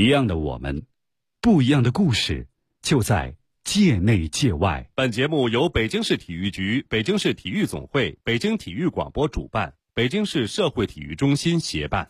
一样的我们，不一样的故事，就在界内界外。 本节目由北京市体育局、北京市体育总会、北京体育广播主办，北京市社会体育中心协办。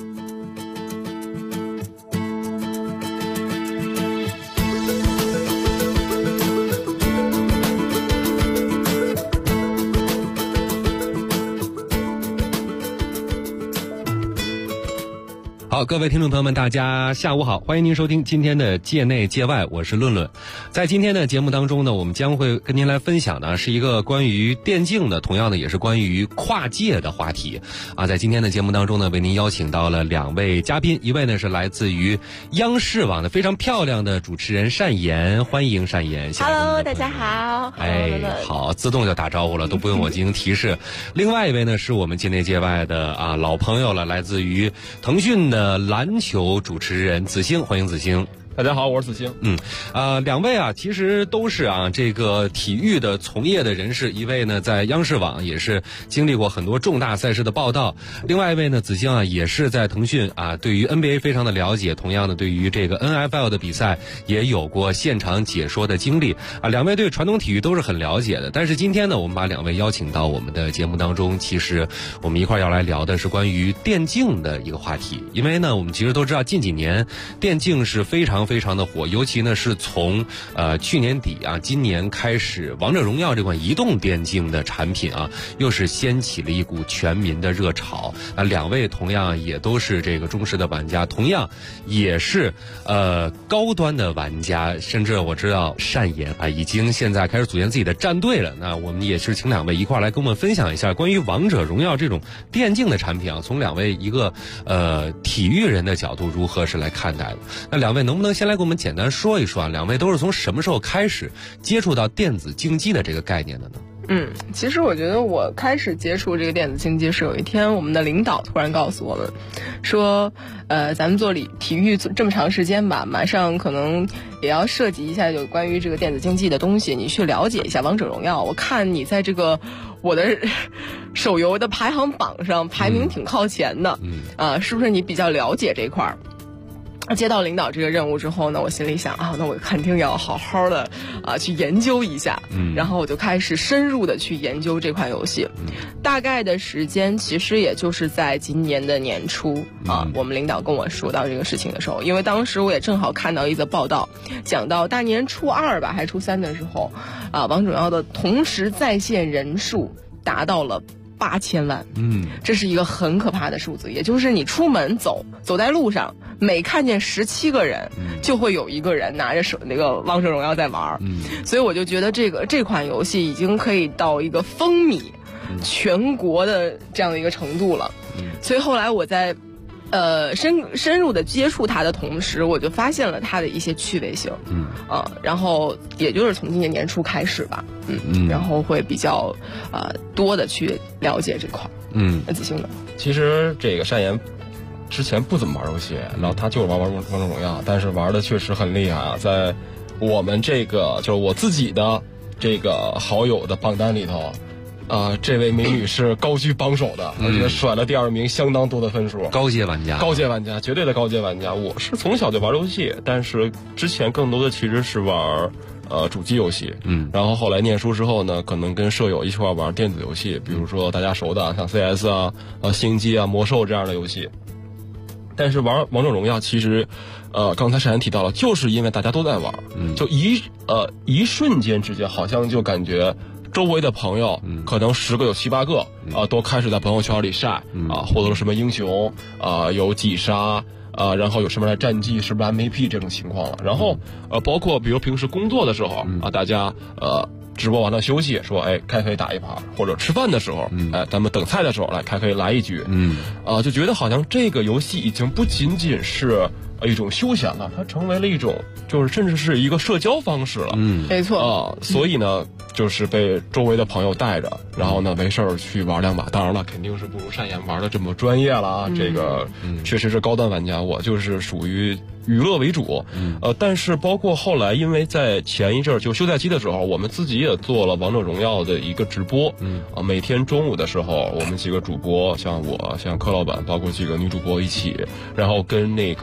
好，各位听众朋友们，大家下午好，欢迎您收听今天的界内界外，我是论论。在今天的节目当中呢，我们将会跟您来分享的是一个关于电竞的，同样的也是关于跨界的话题啊。在今天的节目当中呢，为您邀请到了两位嘉宾，一位呢是来自于央视网的非常漂亮的主持人单妍，欢迎单妍。 Hello， 大家好。 好，自动就打招呼了，都不用我进行提示。另外一位呢是我们界内界外的老朋友了，来自于腾讯的篮球主持人子星，欢迎子星。 大家好，我是子星。 两位其实都是这个体育的从业的人士，一位呢在央视网也是经历过很多重大赛事的报道，另外一位呢子星也是在腾讯对于 NBA 非常的了解，同样的对于这个 NFL 的比赛也有过现场解说的经历两位对传统体育都是很了解的。但是今天呢，我们把两位邀请到我们的节目当中，其实我们一块要来聊的是关于电竞的一个话题。因为呢，我们其实都知道近几年电竞是非常的火，尤其呢是从去年底今年开始，王者荣耀这款移动电竞的产品又是掀起了一股全民的热潮。两位同样也都是这个忠实的玩家，同样也是高端的玩家，甚至我知道单妍已经现在开始组建自己的战队了。那我们也是请两位一块来跟我们分享一下关于王者荣耀这种电竞的产品从两位一个体育人的角度如何是来看待的。那两位能不能先来给我们简单说一说两位都是从什么时候开始接触到电子竞技的这个概念的呢？ 其实我觉得我开始接触这个电子竞技是有一天我们的领导突然告诉我们说，咱们做体育这么长时间吧，马上可能也要涉及一下有关于这个电子竞技的东西，你去了解一下王者荣耀。我看你在这个我的手游的排行榜上排名挺靠前的，是不是你比较了解这块儿？接到领导这个任务之后呢，我心里想那我肯定要好好的去研究一下，然后我就开始深入的去研究这款游戏。大概的时间其实也就是在今年的年初我们领导跟我说到这个事情的时候，因为当时我也正好看到一则报道，讲到大年初2吧还是初3的时候王者荣耀的同时在线人数达到了8000万，这是一个很可怕的数字。也就是你出门走在路上，每看见17个人，就会有一个人拿着那个王者荣耀在玩。所以我就觉得这款游戏已经可以到一个风靡全国的这样的一个程度了。所以后来我在深入的接触它的同时，我就发现了它的一些趣味性，然后也就是从今年年初开始吧，然后会比较多的去了解这块。子星的， 其实这个单妍之前不怎么玩游戏，然后他就是玩王者荣耀，但是玩的确实很厉害在我们这个就是我自己的这个好友的榜单里头。这位美女是高居榜首的，而且甩了第2名相当多的分数。 高阶玩家， 绝对的高阶玩家。我是从小就玩游戏，但是之前更多的其实是玩主机游戏。然后后来念书之后呢，可能跟舍友一块玩电子游戏，比如说大家熟的像 CS 星际魔兽这样的游戏。但是玩王者荣耀其实刚才单妍提到了，就是因为大家都在玩，就一瞬间之间好像就感觉周围的朋友可能10个有7、8个都开始在朋友圈里晒获得了什么英雄有几杀然后有什么样的战绩，是不是 MVP 这种情况了。然后包括比如平时工作的时候大家直播完了休息说开可以打一盘，或者吃饭的时候咱们等菜的时候开可以来一局就觉得好像这个游戏已经不仅仅是一种休闲了，它成为了一种就是甚至是一个社交方式了。 没错所以呢就是被周围的朋友带着，然后呢没事儿去玩2把。当然了，肯定是不如单妍玩的这么专业了这个确实是高端玩家，我就是属于娱乐为主。但是包括后来，因为在前一阵就休赛期的时候，我们自己也做了王者荣耀的一个直播。每天中午的时候，我们几个主播，像我，像柯老板，包括几个女主播一起，然后跟那个职业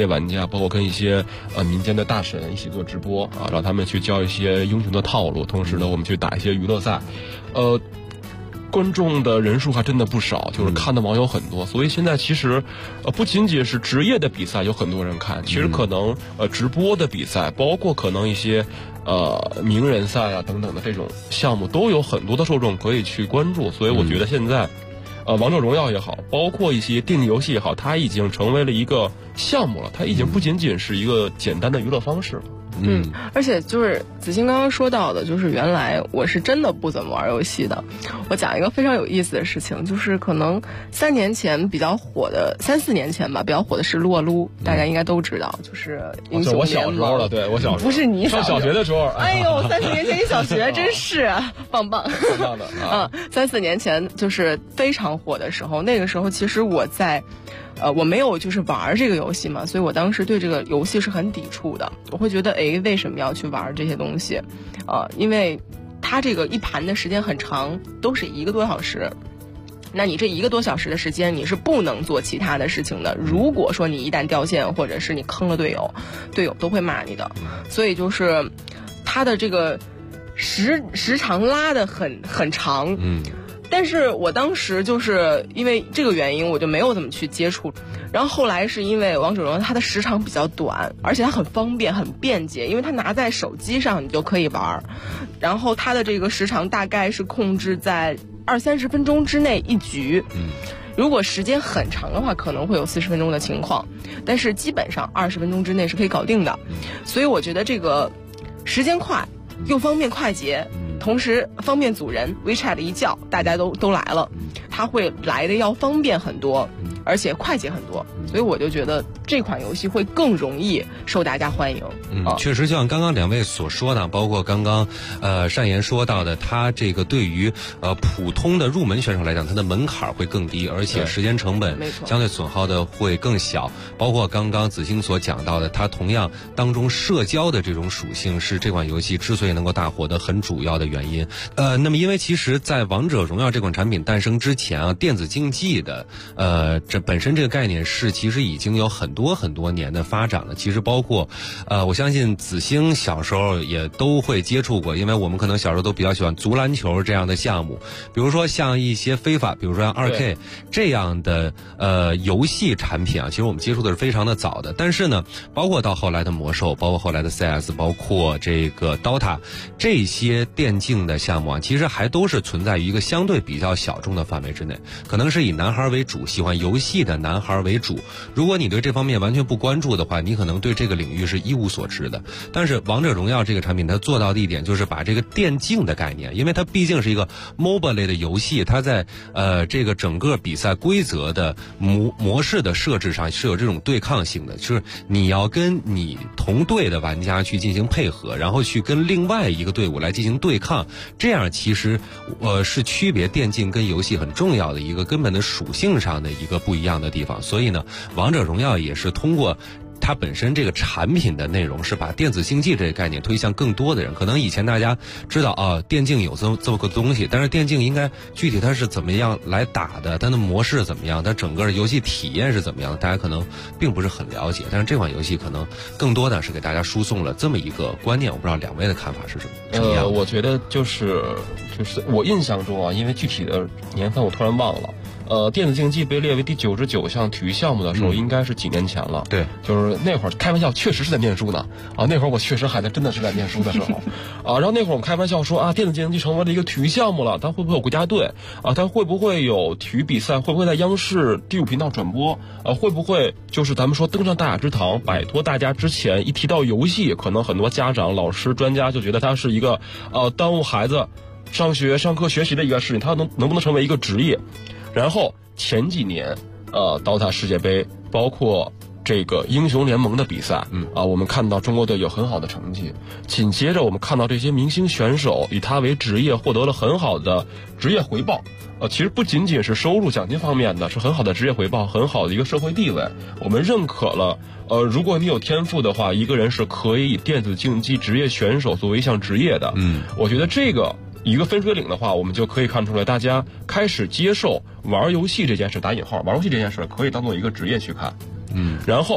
玩家，包括跟一些民间的大神一起做直播啊，让他们去教一些英雄的套路，同时呢，我们去打一些娱乐赛，观众的人数还真的不少，就是看的网友很多，所以现在其实，不仅仅是职业的比赛有很多人看，其实可能直播的比赛，包括可能一些名人赛啊等等的这种项目，都有很多的受众可以去关注，所以我觉得现在，王者荣耀也好，包括一些电竞游戏也好，它已经成为了一个项目了，它已经不仅仅是一个简单的娱乐方式了。 而且就是子欣刚刚说到的，就是原来我是真的不怎么玩游戏的。我讲一个非常有意思的事情，就是可能3、4年前比较火的是撸啊撸，大家应该都知道，就是英雄联盟。 我小时候了，对我小时候不是你上小学的时候。 哎呦，3、4年前你小学真是棒棒的啊 ！3、4年前就是非常火的时候，那个时候其实我在。我没有就是玩这个游戏嘛，所以我当时对这个游戏是很抵触的。我会觉得，为什么要去玩这些东西？因为它这个一盘的时间很长，都是1个多小时。那你这1个多小时的时间，你是不能做其他的事情的。如果说你一旦掉线，或者是你坑了队友，队友都会骂你的。所以就是它的这个时长拉得很长。但是我当时就是因为这个原因，我就没有怎么去接触。然后后来是因为王者荣耀它的时长比较短，而且它很方便很便捷，因为它拿在手机上你就可以玩。然后它的这个时长大概是控制在20-30分钟之内一局。如果时间很长的话，可能会有40分钟的情况，但是基本上20分钟之内是可以搞定的。所以我觉得这个时间快又方便快捷，同时方便组人 ，WeChat 一叫大家都来了，它会来的要方便很多，而且快捷很多，所以我就觉得这款游戏会更容易受大家欢迎。 确实，就像刚刚2位所说的，包括刚刚单言说到的，它这个对于普通的入门选手来讲，它的门槛会更低，而且时间成本相对损耗的会更小。包括刚刚子欣所讲到的，它同样当中社交的这种属性是这款游戏之所以能够大火的很主要的原因。那么因为其实在王者荣耀这款产品诞生之前啊，电子竞技的这本身这个概念是其实已经有很多年的发展了。其实包括我相信子欣小时候也都会接触过，因为我们可能小时候都比较喜欢足篮球这样的项目，比如说像一些非法，比如说像2K 这样的游戏产品啊，其实我们接触的是非常的早的。但是呢，包括到后来的魔兽，包括后来的 CS， 包括这个 DOTA 这些电竞的项目啊，其实还都是存在于一个相对比较小众的范围之内，可能是以男孩为主，喜欢游戏的男孩为主。如果你对这方面完全不关注的话，你可能对这个领域是一无所知的。但是王者荣耀这个产品它做到的一点就是把这个电竞的概念，因为它毕竟是一个 MOBA 类的游戏，它在这个整个比赛规则的模式的设置上是有这种对抗性的，就是你要跟你同队的玩家去进行配合，然后去跟另外一个队伍来进行对抗，这样其实是区别电竞跟游戏很重要的一个根本的属性上的一个不一样的地方。所以呢，王者荣耀也是通过它本身这个产品的内容是把电子竞技这个概念推向更多的人。可能以前大家知道啊，电竞有这么个东西，但是电竞应该具体它是怎么样来打的，它的模式怎么样，它整个游戏体验是怎么样的，大家可能并不是很了解。但是这款游戏可能更多的是给大家输送了这么一个观念。我不知道2位的看法是什么？ 我觉得就是我印象中啊，因为具体的年份我突然忘了。电子竞技被列为第99项体育项目的时候，应该是几年前了。 对， 就是那会儿开玩笑，确实是在念书呢。那会儿我确实还真的是在念书的时候。然后那会儿我们开玩笑说电子竞技成为了一个体育项目了，它会不会有国家队它会不会有体育比赛？会不会在央视第5频道转播？会不会就是咱们说登上大雅之堂，摆脱大家之前一提到游戏，可能很多家长、老师、专家就觉得它是一个耽误孩子上学、上课、学习的一个事情，它能不能成为一个职业？然后前几年，DOTA 世界杯，包括这个英雄联盟的比赛，我们看到中国队有很好的成绩。紧接着我们看到这些明星选手以他为职业，获得了很好的职业回报。其实不仅仅是收入奖金方面的，是很好的职业回报，很好的一个社会地位。我们认可了，如果你有天赋的话，一个人是可以以电子竞技职业选手作为一项职业的。我觉得这个一个分水岭的话，我们就可以看出来，大家开始接受玩游戏这件事，打引号，玩游戏这件事可以当做一个职业去看。然后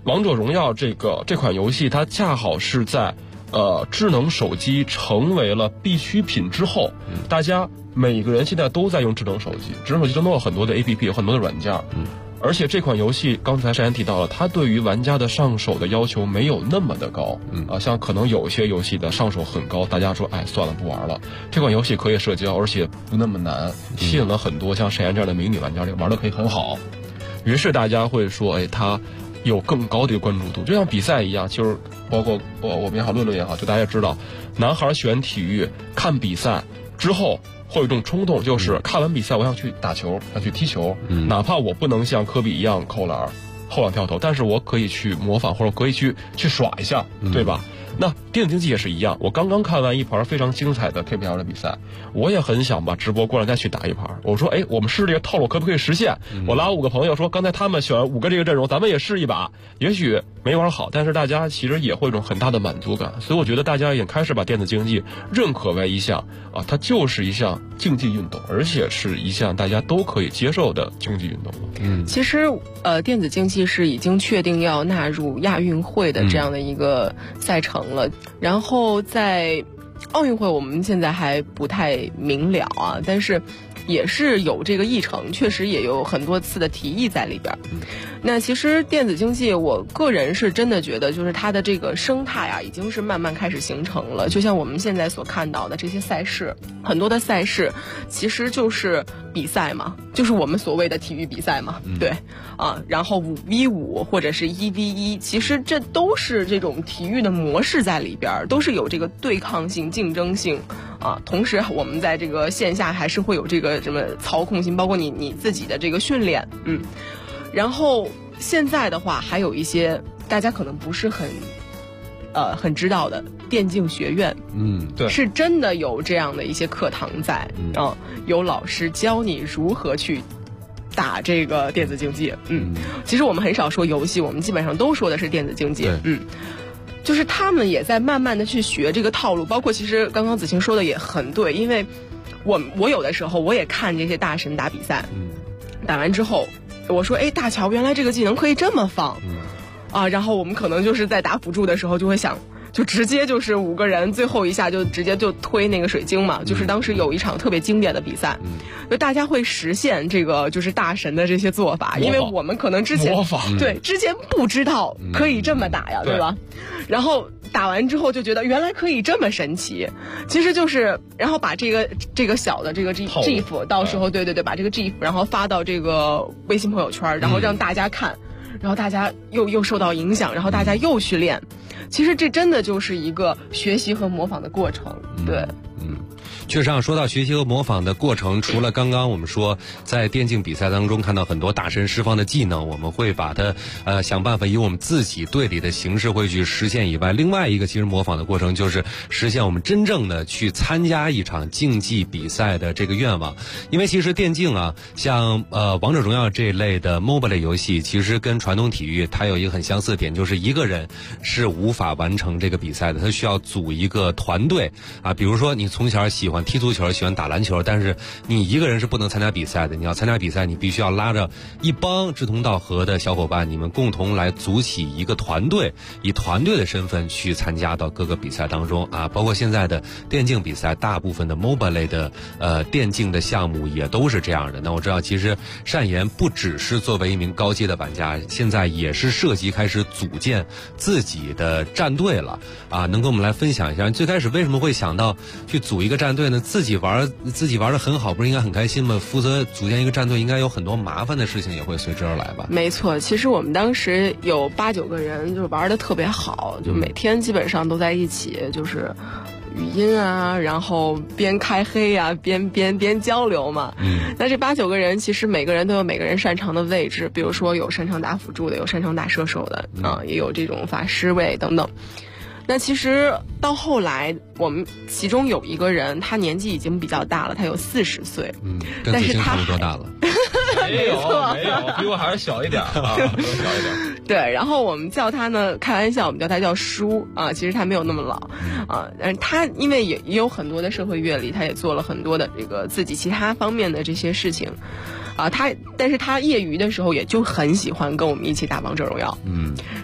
王者荣耀这款游戏它恰好是在智能手机成为了必需品之后，大家每个人现在都在用智能手机，智能手机中都有很多的 APP， 有很多的软件。而且这款游戏刚才珊珊提到了，它对于玩家的上手的要求没有那么的高。像可能有些游戏的上手很高，大家说算了不玩了。这款游戏可以社交，而且不那么难，吸引了很多像珊珊这样的美女玩家，玩的可以很好。于是大家会说，它有更高的一个关注度，就像比赛一样，就是包括我们也好，论论也好，就大家也知道，男孩喜欢体育，看比赛之后会有一种冲动，就是看完比赛我想去打球，想去踢球，哪怕我不能像科比一样扣篮、后仰跳投，但是我可以去模仿，或者可以去耍一下，对吧？那电子竞技也是一样，我刚刚看完一盘非常精彩的 KPL 的比赛，我也很想把直播过来再去打一盘。我说我们试这个套路可不可以实现？我拉5个朋友说，刚才他们选5个这个阵容，咱们也试一把。也许没玩好，但是大家其实也会有一种很大的满足感。所以我觉得大家也开始把电子竞技认可为一项它就是一项竞技运动，而且是一项大家都可以接受的竞技运动。 其实电子竞技是已经确定要纳入亚运会的这样的一个赛程了，然后在奥运会我们现在还不太明了但是也是有这个议程，确实也有很多次的提议在里边。那其实电子竞技我个人是真的觉得，就是它的这个生态已经是慢慢开始形成了。就像我们现在所看到的这些赛事，很多的赛事其实就是比赛嘛，就是我们所谓的体育比赛嘛，对然后5v5或者是1v1，其实这都是这种体育的模式在里边，都是有这个对抗性、竞争性同时我们在这个线下还是会有这个什么操控性，包括你自己的这个训练。然后现在的话还有一些大家可能不是很知道的电竞学院， 对， 是真的有这样的一些课堂在，有老师教你如何去打这个电子竞技。其实我们很少说游戏，我们基本上都说的是电子竞技。就是他们也在慢慢的去学这个套路，包括其实刚刚子晴说的也很对，因为我有的时候我也看这些大神打比赛，打完之后我说大乔原来这个技能可以这么放然后我们可能就是在打辅助的时候就会想，就直接就是5个人最后一下就直接就推那个水晶嘛，就是当时有一场特别经典的比赛，就大家会实现这个就是大神的这些做法，因为我们可能之前之前不知道可以这么打呀，对吧？然后打完之后就觉得原来可以这么神奇，其实就是然后把这个小的这个 GIF 到时候对把这个 GIF 然后发到这个微信朋友圈，然后让大家看，然后大家又受到影响，然后大家又去练。其实这真的就是一个学习和模仿的过程，对。 确实说到学习和模仿的过程，除了刚刚我们说在电竞比赛当中看到很多大神释放的技能，我们会把它想办法以我们自己队里的形式会去实现以外，另外一个其实模仿的过程就是实现我们真正的去参加一场竞技比赛的这个愿望。因为其实电竞像王者荣耀这一类的 MOBA 类游戏，其实跟传统体育它有一个很相似的点，就是一个人是无法完成这个比赛的，他需要组一个团队比如说你从小喜欢踢足球，喜欢打篮球，但是你一个人是不能参加比赛的，你要参加比赛，你必须要拉着一帮志同道合的小伙伴，你们共同来组起一个团队，以团队的身份去参加到各个比赛当中包括现在的电竞比赛，大部分的 MOBA 类的电竞的项目也都是这样的。那我知道其实单言不只是作为一名高阶的玩家，现在也是涉及开始组建自己的战队了能跟我们来分享一下最开始为什么会想到去组一个战队呢？自己玩的很好，不是应该很开心吗？负责组建一个战队，应该有很多麻烦的事情也会随之而来吧？ 没错，其实我们当时有8、9个人，就玩的特别好，就每天基本上都在一起，就是语音然后边开黑边交流嘛。那这8、9个人其实每个人都有每个人擅长的位置，比如说有擅长打辅助的，有擅长打射手的也有这种法师位等等。那其实到后来，我们其中有一个人，他年纪已经比较大了，他有40岁，但是他多大了？ 没有，比我还是小一点小一点。 对，然后我们叫他呢，开玩笑，我们叫他叫叔其实他没有那么老但是他因为也有很多的社会阅历，他也做了很多的这个自己其他方面的这些事情但是他业余的时候也就很喜欢跟我们一起打王者荣耀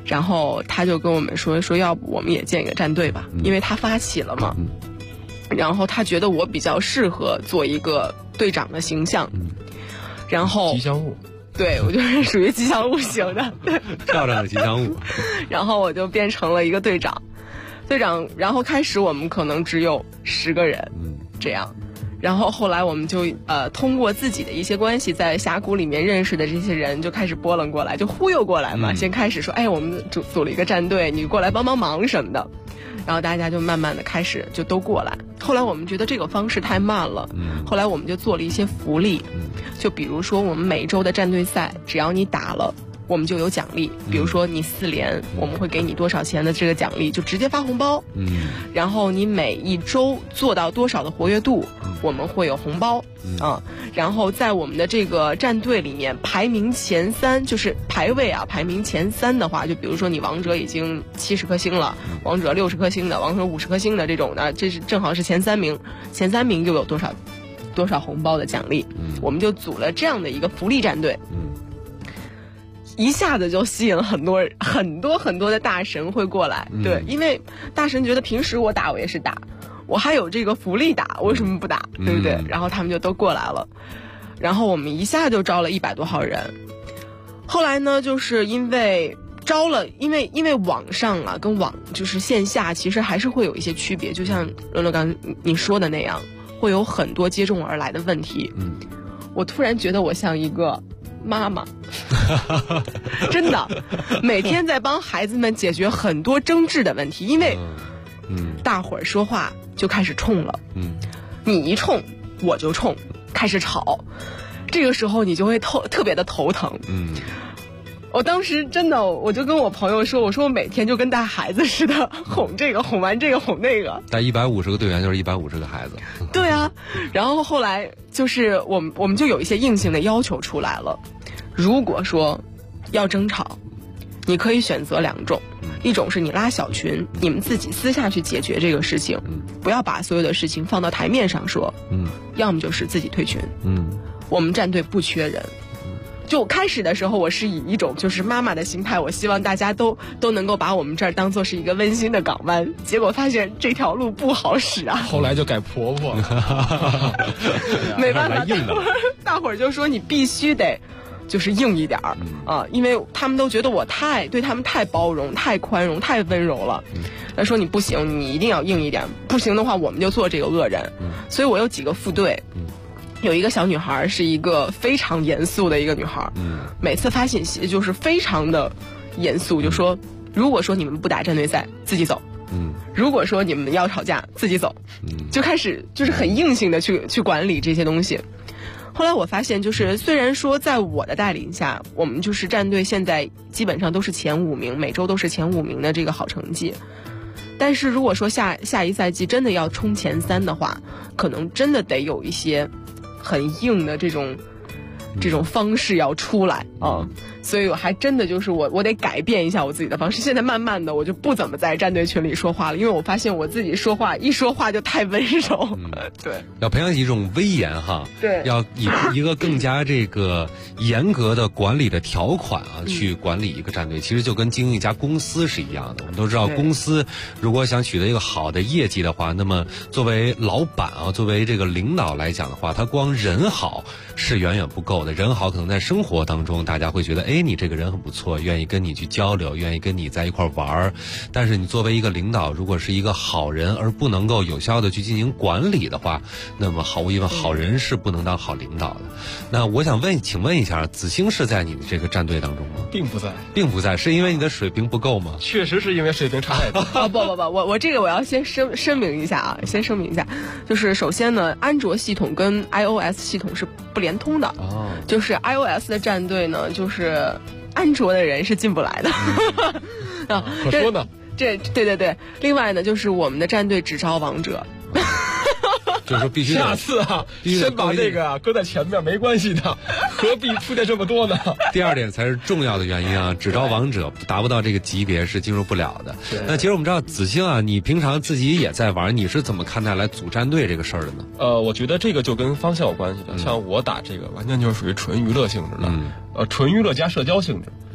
然后他就跟我们说要不我们也建一个战队吧，因为他发起了嘛。然后他觉得我比较适合做一个队长的形象，然后吉祥物。 对，我就是属于吉祥物型的， 漂亮的吉祥物。 然后我就变成了一个队长，然后开始我们可能只有10个人，这样。然后后来我们就通过自己的一些关系，在峡谷里面认识的这些人就开始拨楞过来，就忽悠过来嘛。先开始说，哎，我们组了一个战队，你过来帮忙什么的。然后大家就慢慢的开始就都过来。后来我们觉得这个方式太慢了，后来我们就做了一些福利，就比如说我们每周的战队赛，只要你打了，我们就有奖励。比如说你4连，我们会给你多少钱的这个奖励，就直接发红包。然后你每一周做到多少的活跃度，我们会有红包。然后在我们的这个战队里面排名前3，就是排位啊，排名前3的话，就比如说你王者已经70颗星了，王者60颗星的，王者50颗星的这种的，这是正好是前3名，前3名就有多少红包的奖励。我们就组了这样的一个福利战队。一下子就吸引了很多的大神会过来。对，因为大神觉得平时我打我也是打，我还有这个福利打，为什么不打，对不对？然后他们就都过来了，然后我们一下就招了100多号人。后来呢，就是因为网上啊跟就是线下其实还是会有一些区别，就像乐乐刚你说的那样，会有很多接踵而来的问题。我突然觉得我像一个妈妈真的每天在帮孩子们解决很多争执的问题，因为大伙儿说话就开始冲了，你一冲我就冲，开始吵，这个时候你就会特别的头疼。我当时真的，我就跟我朋友说，我说我每天就跟带孩子似的，哄这个哄完这个哄那个， 带150个队员就是150个孩子。 对啊，然后后来就是我们就有一些硬性的要求出来了，如果说要争吵，你可以选择2种，一种是你拉小群，你们自己私下去解决这个事情，不要把所有的事情放到台面上说，要么就是自己退群。我们战队不缺人。就开始的时候，我是以一种就是妈妈的心态，我希望大家都能够把我们这儿当做是一个温馨的港湾。结果发现这条路不好使啊，后来就改婆婆了。 没办法，大伙儿就说你必须得就是硬一点儿啊，因为他们都觉得我对他们太包容、太宽容、太温柔了。他说你不行，你一定要硬一点，不行的话我们就做这个恶人。所以我有几个副队。有一个小女孩是一个非常严肃的一个女孩，每次发信息就是非常的严肃，就说如果说你们不打战队赛自己走，如果说你们要吵架自己走，就开始就是很硬性的去管理这些东西。后来我发现，就是虽然说在我的带领下，我们就是战队现在基本上都是前5名，每周都是前5名的这个好成绩，但是如果说下一赛季真的要冲前3的话，可能真的得有一些很硬的这种方式要出来啊，所以我还真的就是我得改变一下我自己的方式。现在慢慢的我就不怎么在战队群里说话了，因为我发现我自己一说话就太温柔。对， 要培养一种威严哈， 对， 要以一个更加这个严格的管理的条款啊，去管理一个战队，其实就跟经营一家公司是一样的。我们都知道，公司如果想取得一个好的业绩的话，那么作为老板啊，作为这个领导来讲的话，他光人好是远远不够的。人好可能在生活当中大家会觉得，哎，你这个人很不错，愿意跟你去交流，愿意跟你在一块玩儿。但是你作为一个领导，如果是一个好人而不能够有效的去进行管理的话，那么毫无疑问，好人是不能当好领导的。那我想请问一下，子星是在你的这个战队当中吗？ 并不在， 是因为你的水平不够吗？ 确实是因为水平差太多。 不，我这个我要先声明一下啊，就是首先呢，安卓系统跟 iOS 系统是不联通的。就是 iOS 的战队呢，就是安卓的人是进不来的。 可说呢。 对。另外呢，就是我们的战队只招王者。 就是说必须下次啊，先把这个搁在前面没关系的，何必出现这么多呢？ 第二点才是重要的原因啊，只招王者达不到这个级别是进入不了的。那其实我们知道子星啊，你平常自己也在玩，你是怎么看待来组战队这个事儿的呢？ 我觉得这个就跟方向有关系的。像我打这个完全就是属于纯娱乐性质的，纯娱乐加社交性质。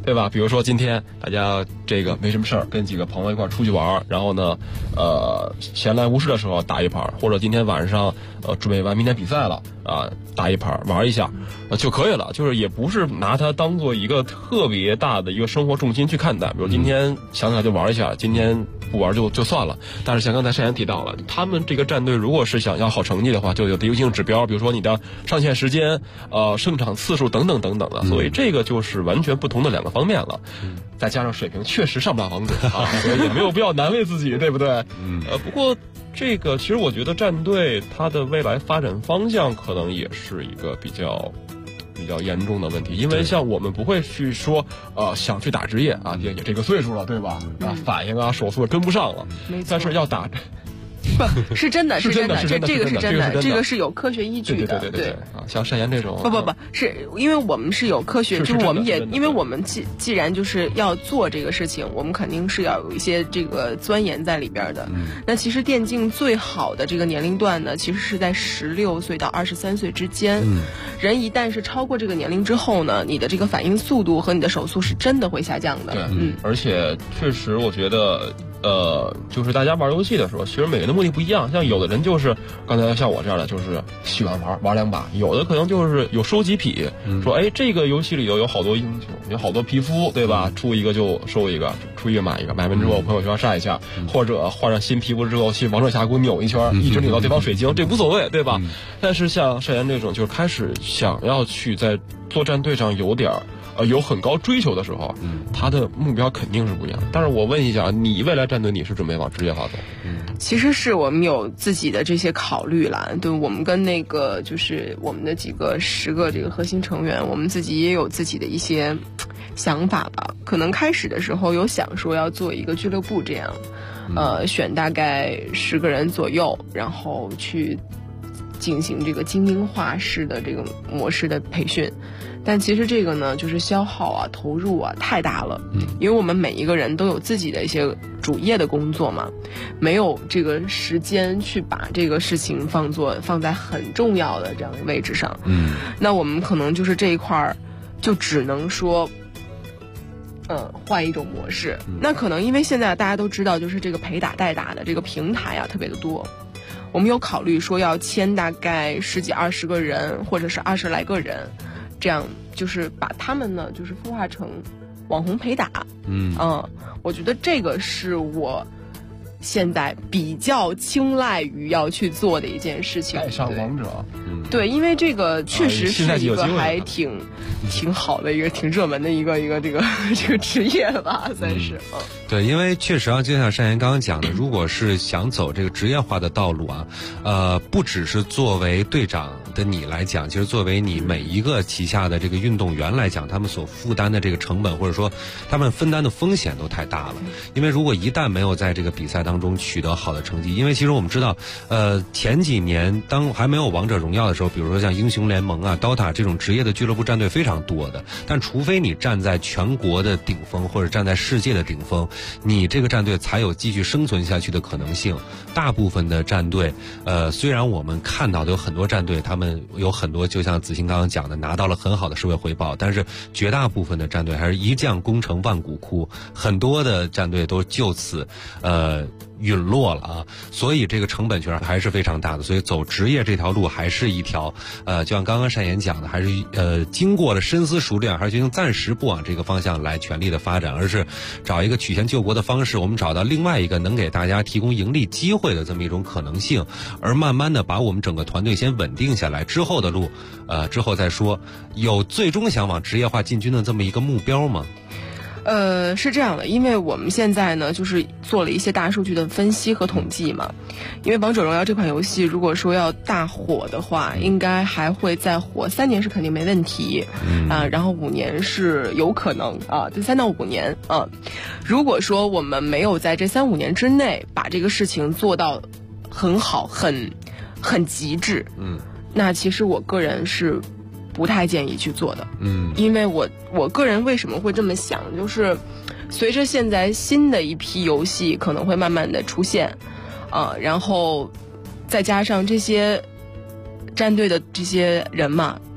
对吧？比如说今天大家这个没什么事儿，跟几个朋友一块出去玩，然后呢，闲来无事的时候打一盘，或者今天晚上准备完明天比赛了啊，打一盘玩一下就可以了。就是也不是拿它当做一个特别大的一个生活重心去看待。比如今天想起来就玩一下，今天不玩就算了。但是像刚才单言提到了，他们这个战队如果是想要好成绩的话，就有得性指标，比如说你的上线时间、胜场次数等等等等的。所以这个就是完全不同的两个方面了。再加上水平确实上不了王者啊，所以也没有必要难为自己，对不对？不过这个其实我觉得战队它的未来发展方向可能也是一个比较严重的问题，因为像我们不会去说想去打职业啊，也这个岁数了，对吧？反应啊手速跟不上了，但是要打。 不是真的，是真的，这个是真的，这个是有科学依据的。 对啊，像单言这种， 不是因为我们是有科学，就是我们也因为我们既然就是要做这个事情，我们肯定是要有一些这个钻研在里边的。那其实电竞最好的这个年龄段呢，其实是在16岁到23岁之间。人一旦是超过这个年龄之后呢，你的这个反应速度和你的手速是真的会下降的。 对，而且确实我觉得。就是大家玩游戏的时候，其实每个人的目的不一样。像有的人就是刚才像我这样的，就是喜欢玩两把；有的可能就是有收集癖，说这个游戏里头有好多英雄，有好多皮肤，对吧？出一个就收一个，出一个买一个，买完之后朋友圈晒一下，或者换上新皮肤之后去王者峡谷扭一圈，一直扭到对方水晶，这无所谓，对吧？但是像单言这种，就是开始想要去在作战队上有很高追求的时候，他的目标肯定是不一样。但是我问一下，你未来战队你是准备往职业化走？ 其实是我们有自己的这些考虑啦。对，我们跟那个就是我们的10个这个核心成员，我们自己也有自己的一些想法吧。可能开始的时候有想说要做一个俱乐部这样，选大概10个人左右，然后去进行这个精英化式的这个模式的培训。但其实这个呢，就是消耗啊、投入啊太大了，因为我们每一个人都有自己的一些主业的工作嘛，没有这个时间去把这个事情放在很重要的这样的位置上。那我们可能就是这一块儿，就只能说，换一种模式。那可能因为现在大家都知道，就是这个陪打代打的这个平台啊特别的多。我们有考虑说要签大概10几20个人，或者是20来个人。这样就是把他们呢，就是孵化成网红陪打。我觉得这个是我现在比较青睐于要去做的一件事情。 带上王者， 对，因为这个确实是一个还挺好的一个挺热门的一个这个职业吧，算是。 对，因为确实就像单言刚刚讲的，如果是想走这个职业化的道路啊，不只是作为队长的你来讲，其实作为你每一个旗下的这个运动员来讲，他们所负担的这个成本或者说他们分担的风险都太大了。因为如果一旦没有在这个比赛当中取得好的成绩，因为其实我们知道，前几年当还没有王者荣耀的时候，比如说像英雄联盟啊、DOTA 这种职业的俱乐部战队非常多的，但除非你站在全国的顶峰或者站在世界的顶峰，你这个战队才有继续生存下去的可能性。大部分的战队，虽然我们看到的有很多战队，他们有很多就像子欣刚刚讲的，拿到了很好的社会回报，但是绝大部分的战队还是一将功成万骨枯，很多的战队都就此陨落了啊，所以这个成本确实还是非常大的，所以走职业这条路还是一条就像刚刚单言讲的，还是经过了深思熟虑，还是决定暂时不往这个方向来全力的发展，而是找一个曲线救国的方式，我们找到另外一个能给大家提供盈利机会的这么一种可能性，而慢慢的把我们整个团队先稳定下来，之后的路之后再说。有最终想往职业化进军的这么一个目标吗？ 是这样的，因为我们现在呢，就是做了一些大数据的分析和统计嘛。因为王者荣耀这款游戏，如果说要大火的话，应该还会再火3年是肯定没问题，然后5年是有可能啊，就3到5年啊。如果说我们没有在这3、5年之内把这个事情做到很好、很极致，那其实我个人是不太建议去做的，因为我个人为什么会这么想，就是随着现在新的一批游戏可能会慢慢的出现，然后再加上这些战队的这些人嘛，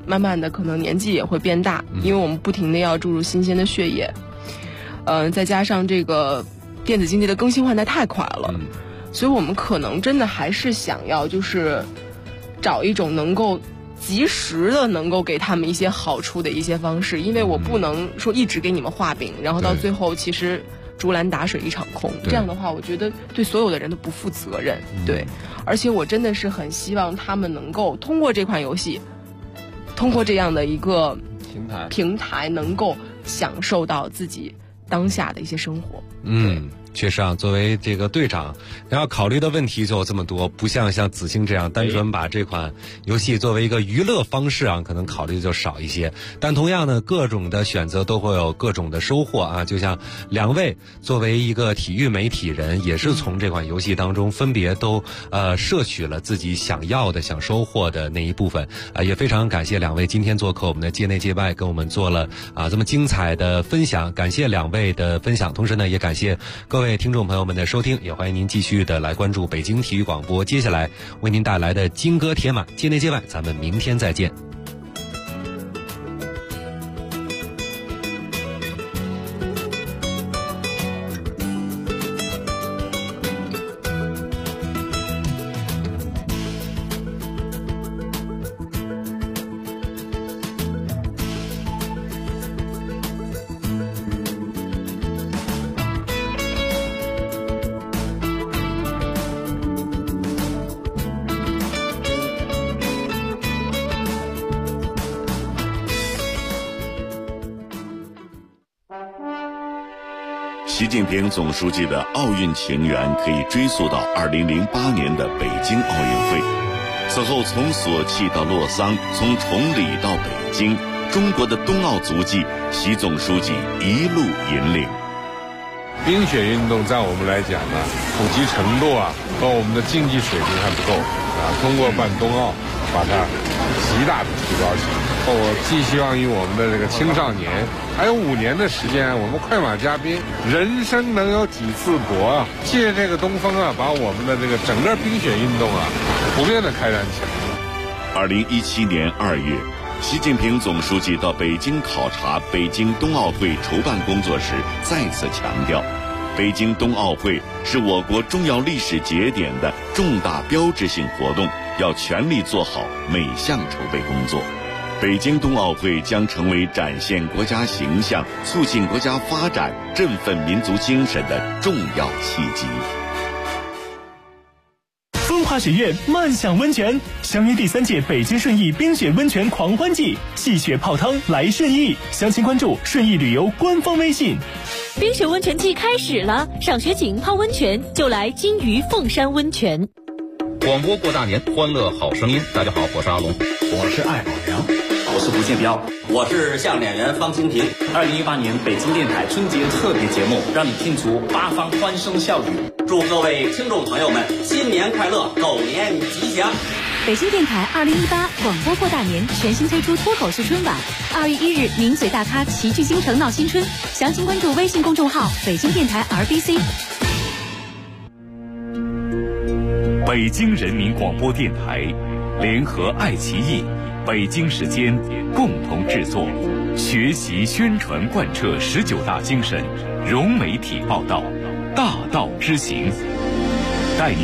慢慢的可能年纪也会变大，因为我们不停的要注入新鲜的血液，再加上这个电子竞技的更新换代太快了，所以我们可能真的还是想要就是找一种能够及时的能够给他们一些好处的一些方式，因为我不能说一直给你们画饼，然后到最后其实竹篮打水一场空，这样的话我觉得对所有的人都不负责任。对，而且我真的是很希望他们能够通过这款游戏，通过这样的一个平台能够享受到自己当下的一些生活。 确实啊，作为这个队长，要考虑的问题就有这么多，不像子星这样单纯把这款游戏作为一个娱乐方式啊，可能考虑的就少一些。但同样呢，各种的选择都会有各种的收获啊。就像两位作为一个体育媒体人，也是从这款游戏当中分别都摄取了自己想要的、想收获的那一部分啊。也非常感谢两位今天做客我们的界内界外，跟我们做了这么精彩的分享，感谢两位的分享。同时呢，也感谢各位听众朋友们的收听，也欢迎您继续的来关注北京体育广播接下来为您带来的金戈铁马，界内界外，咱们明天再见。 习近平总书记的奥运情缘可以追溯到2008年的北京奥运会。此后从索契到洛桑，从崇礼到北京，中国的冬奥足迹，习总书记一路引领。 冰雪运动在我们来讲呢，普及程度和我们的竞技水平还不够通过办冬奥，把它极大的提高起来。我寄希望于我们的这个青少年，还有5年的时间，我们快马加鞭，人生能有几次搏借这个东风把我们的这个整个冰雪运动普遍的开展起来。 2017年2月，习近平总书记到北京考察北京冬奥会筹办工作时，再次强调，北京冬奥会是我国重要历史节点的重大标志性活动，要全力做好每项筹备工作。北京冬奥会将成为展现国家形象、促进国家发展、振奋民族精神的重要契机。 风华学院漫享温泉相约第3届北京顺义冰雪温泉狂欢季，戏雪泡汤来顺义，详情关注顺义旅游官方微信。 冰雪温泉季开始了，赏雪景泡温泉就来金鱼凤山温泉。 广播过大年，欢乐好声音。大家好，我是阿龙， 我是艾宝良， 我是胡建彪，我是相声演员方清平。 2018年北京电台春节特别节目，让你听足八方欢声笑语。 祝各位听众朋友们新年快乐，狗年吉祥。 北京电台2018广播过大年全新推出脱口秀春晚，2月1日名嘴大咖齐聚京城闹新春，详情关注微信公众号北京电台 RBC。 北京人民广播电台联合爱奇艺、北京时间共同制作，学习宣传贯彻19大精神，融媒体报道，大道之行。